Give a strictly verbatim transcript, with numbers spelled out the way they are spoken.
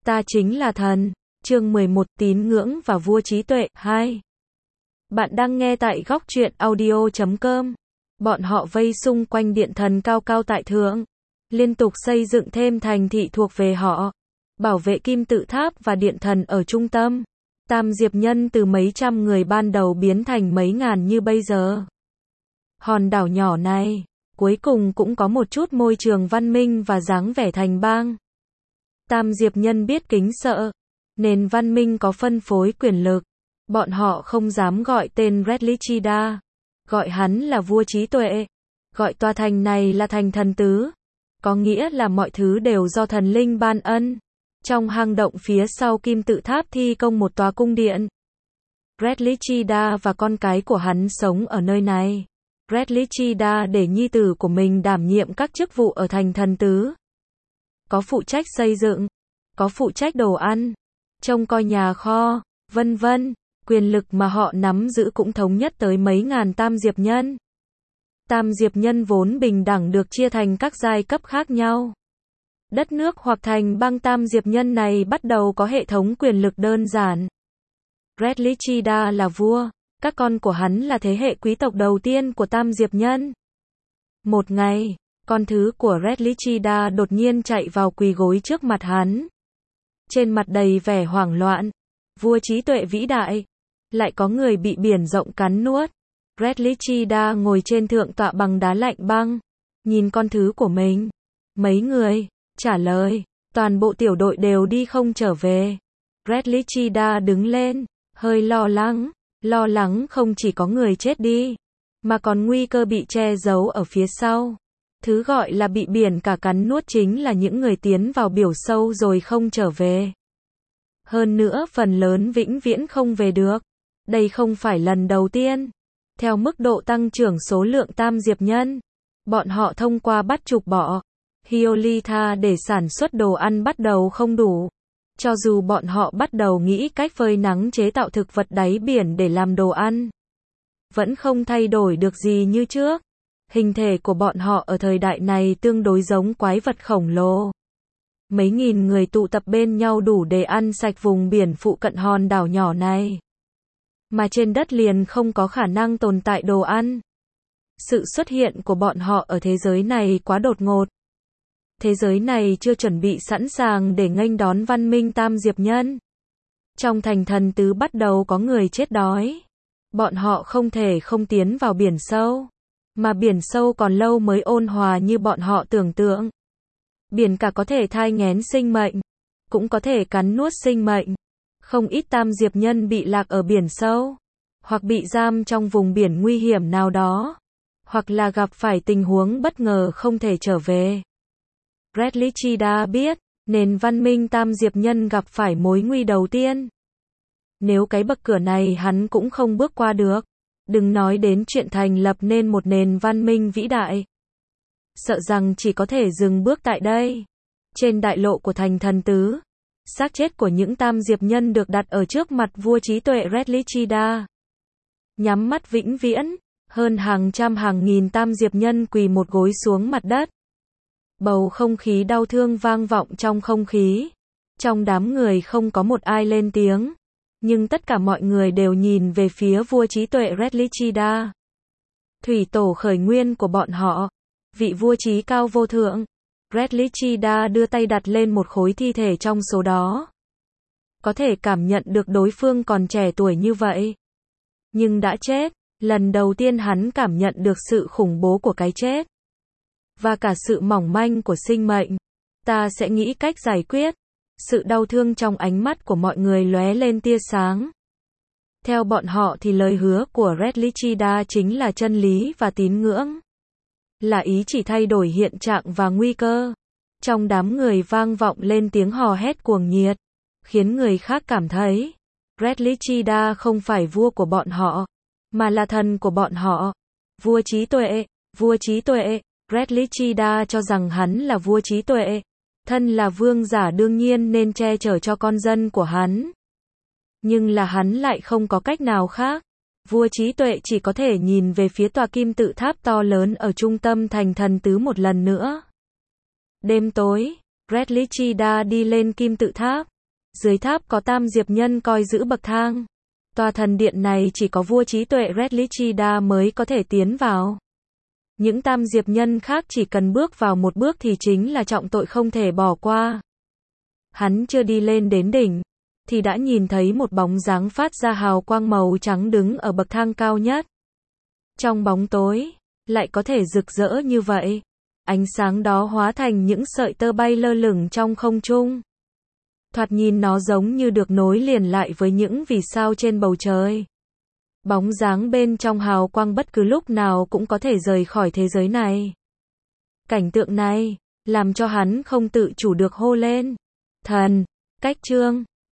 Ta chính là thần. Chương mười một Tín ngưỡng và vua trí tuệ. hai. Bạn đang nghe tại góc truyện audio chấm com. Bọn họ vây xung quanh điện thần cao cao tại thượng, liên tục xây dựng thêm thành thị thuộc về họ, bảo vệ kim tự tháp và điện thần ở trung tâm. Tam Diệp Nhân từ mấy trăm người ban đầu biến thành mấy ngàn như bây giờ. Hòn đảo nhỏ này, cuối cùng cũng có một chút môi trường văn minh và dáng vẻ thành bang. Tam Diệp Nhân biết kính sợ, nền văn minh có phân phối quyền lực. Bọn họ không dám gọi tên Red Lichida, gọi hắn là vua trí tuệ, gọi tòa thành này là thành thần tứ. Có nghĩa là mọi thứ đều do thần linh ban ân. Trong hang động phía sau kim tự tháp thi công một tòa cung điện. Red Lichida và con cái của hắn sống ở nơi này. Red Lichida để nhi tử của mình đảm nhiệm các chức vụ ở thành thần tứ. Có phụ trách xây dựng, có phụ trách đồ ăn, trông coi nhà kho, vân vân. Quyền lực mà họ nắm giữ cũng thống nhất tới mấy ngàn Tam Diệp Nhân. Tam Diệp Nhân vốn bình đẳng được chia thành các giai cấp khác nhau. Đất nước hoặc thành bang Tam Diệp Nhân này bắt đầu có hệ thống quyền lực đơn giản. Red Lichida là vua, các con của hắn là thế hệ quý tộc đầu tiên của Tam Diệp Nhân. Một ngày, con thứ của Red Lichida đột nhiên chạy vào quỳ gối trước mặt hắn. Trên mặt đầy vẻ hoảng loạn. Vua trí tuệ vĩ đại, lại có người bị biển rộng cắn nuốt. Red Lichida ngồi trên thượng tọa bằng đá lạnh băng, nhìn con thứ của mình. Mấy người trả lời, toàn bộ tiểu đội đều đi không trở về. Red Lichida đứng lên, hơi lo lắng, lo lắng không chỉ có người chết đi, mà còn nguy cơ bị che giấu ở phía sau. Thứ gọi là bị biển cả cắn nuốt chính là những người tiến vào biển sâu rồi không trở về. Hơn nữa phần lớn vĩnh viễn không về được. Đây không phải lần đầu tiên. Theo mức độ tăng trưởng số lượng Tam Diệp Nhân, bọn họ thông qua bắt trục bọ, Hyolitha để sản xuất đồ ăn bắt đầu không đủ. Cho dù bọn họ bắt đầu nghĩ cách phơi nắng chế tạo thực vật đáy biển để làm đồ ăn, vẫn không thay đổi được gì như trước. Hình thể của bọn họ ở thời đại này tương đối giống quái vật khổng lồ. Mấy nghìn người tụ tập bên nhau đủ để ăn sạch vùng biển phụ cận hòn đảo nhỏ này. Mà trên đất liền không có khả năng tồn tại đồ ăn. Sự xuất hiện của bọn họ ở thế giới này quá đột ngột. Thế giới này chưa chuẩn bị sẵn sàng để nghênh đón văn minh Tam Diệp Nhân. Trong thành thần tứ bắt đầu có người chết đói. Bọn họ không thể không tiến vào biển sâu. Mà biển sâu còn lâu mới ôn hòa như bọn họ tưởng tượng. Biển cả có thể thai nghén sinh mệnh, cũng có thể cắn nuốt sinh mệnh. Không ít Tam Diệp Nhân bị lạc ở biển sâu, hoặc bị giam trong vùng biển nguy hiểm nào đó, hoặc là gặp phải tình huống bất ngờ không thể trở về. Red Lichida biết, nền văn minh Tam Diệp Nhân gặp phải mối nguy đầu tiên. Nếu cái bậc cửa này hắn cũng không bước qua được, đừng nói đến chuyện thành lập nên một nền văn minh vĩ đại. Sợ rằng chỉ có thể dừng bước tại đây. Trên đại lộ của thành thần tứ, xác chết của những Tam Diệp Nhân được đặt ở trước mặt vua trí tuệ Red Lichida. Nhắm mắt vĩnh viễn, hơn hàng trăm hàng nghìn Tam Diệp Nhân quỳ một gối xuống mặt đất. Bầu không khí đau thương vang vọng trong không khí. Trong đám người không có một ai lên tiếng, nhưng tất cả mọi người đều nhìn về phía vua trí tuệ Red Lichida. Thủy tổ khởi nguyên của bọn họ, vị vua trí cao vô thượng. Red Lichida đưa tay đặt lên một khối thi thể trong số đó. Có thể cảm nhận được đối phương còn trẻ tuổi như vậy, nhưng đã chết. Lần đầu tiên hắn cảm nhận được sự khủng bố của cái chết, và cả sự mỏng manh của sinh mệnh. Ta sẽ nghĩ cách giải quyết. Sự đau thương trong ánh mắt của mọi người lóe lên tia sáng. Theo bọn họ thì lời hứa của Red Lichida chính là chân lý và tín ngưỡng. Là ý chỉ thay đổi hiện trạng và nguy cơ. Trong đám người vang vọng lên tiếng hò hét cuồng nhiệt, khiến người khác cảm thấy Red Lichida không phải vua của bọn họ, mà là thần của bọn họ. Vua trí tuệ, vua trí tuệ. Red Lichida cho rằng hắn là vua trí tuệ. Thân là vương giả đương nhiên nên che chở cho con dân của hắn. Nhưng là hắn lại không có cách nào khác. Vua trí tuệ chỉ có thể nhìn về phía tòa kim tự tháp to lớn ở trung tâm thành thần tứ một lần nữa. Đêm tối, Red Lichida đi lên kim tự tháp. Dưới tháp có tam diệp nhân coi giữ bậc thang. Tòa thần điện này chỉ có vua trí tuệ Red Lichida mới có thể tiến vào. Những tam diệp nhân khác chỉ cần bước vào một bước thì chính là trọng tội không thể bỏ qua. Hắn chưa đi lên đến đỉnh, thì đã nhìn thấy một bóng dáng phát ra hào quang màu trắng đứng ở bậc thang cao nhất. Trong bóng tối, lại có thể rực rỡ như vậy. Ánh sáng đó hóa thành những sợi tơ bay lơ lửng trong không trung. Thoạt nhìn nó giống như được nối liền lại với những vì sao trên bầu trời. Bóng dáng bên trong hào quang bất cứ lúc nào cũng có thể rời khỏi thế giới này. Cảnh tượng này, làm cho hắn không tự chủ được hô lên. Thần, cách chương.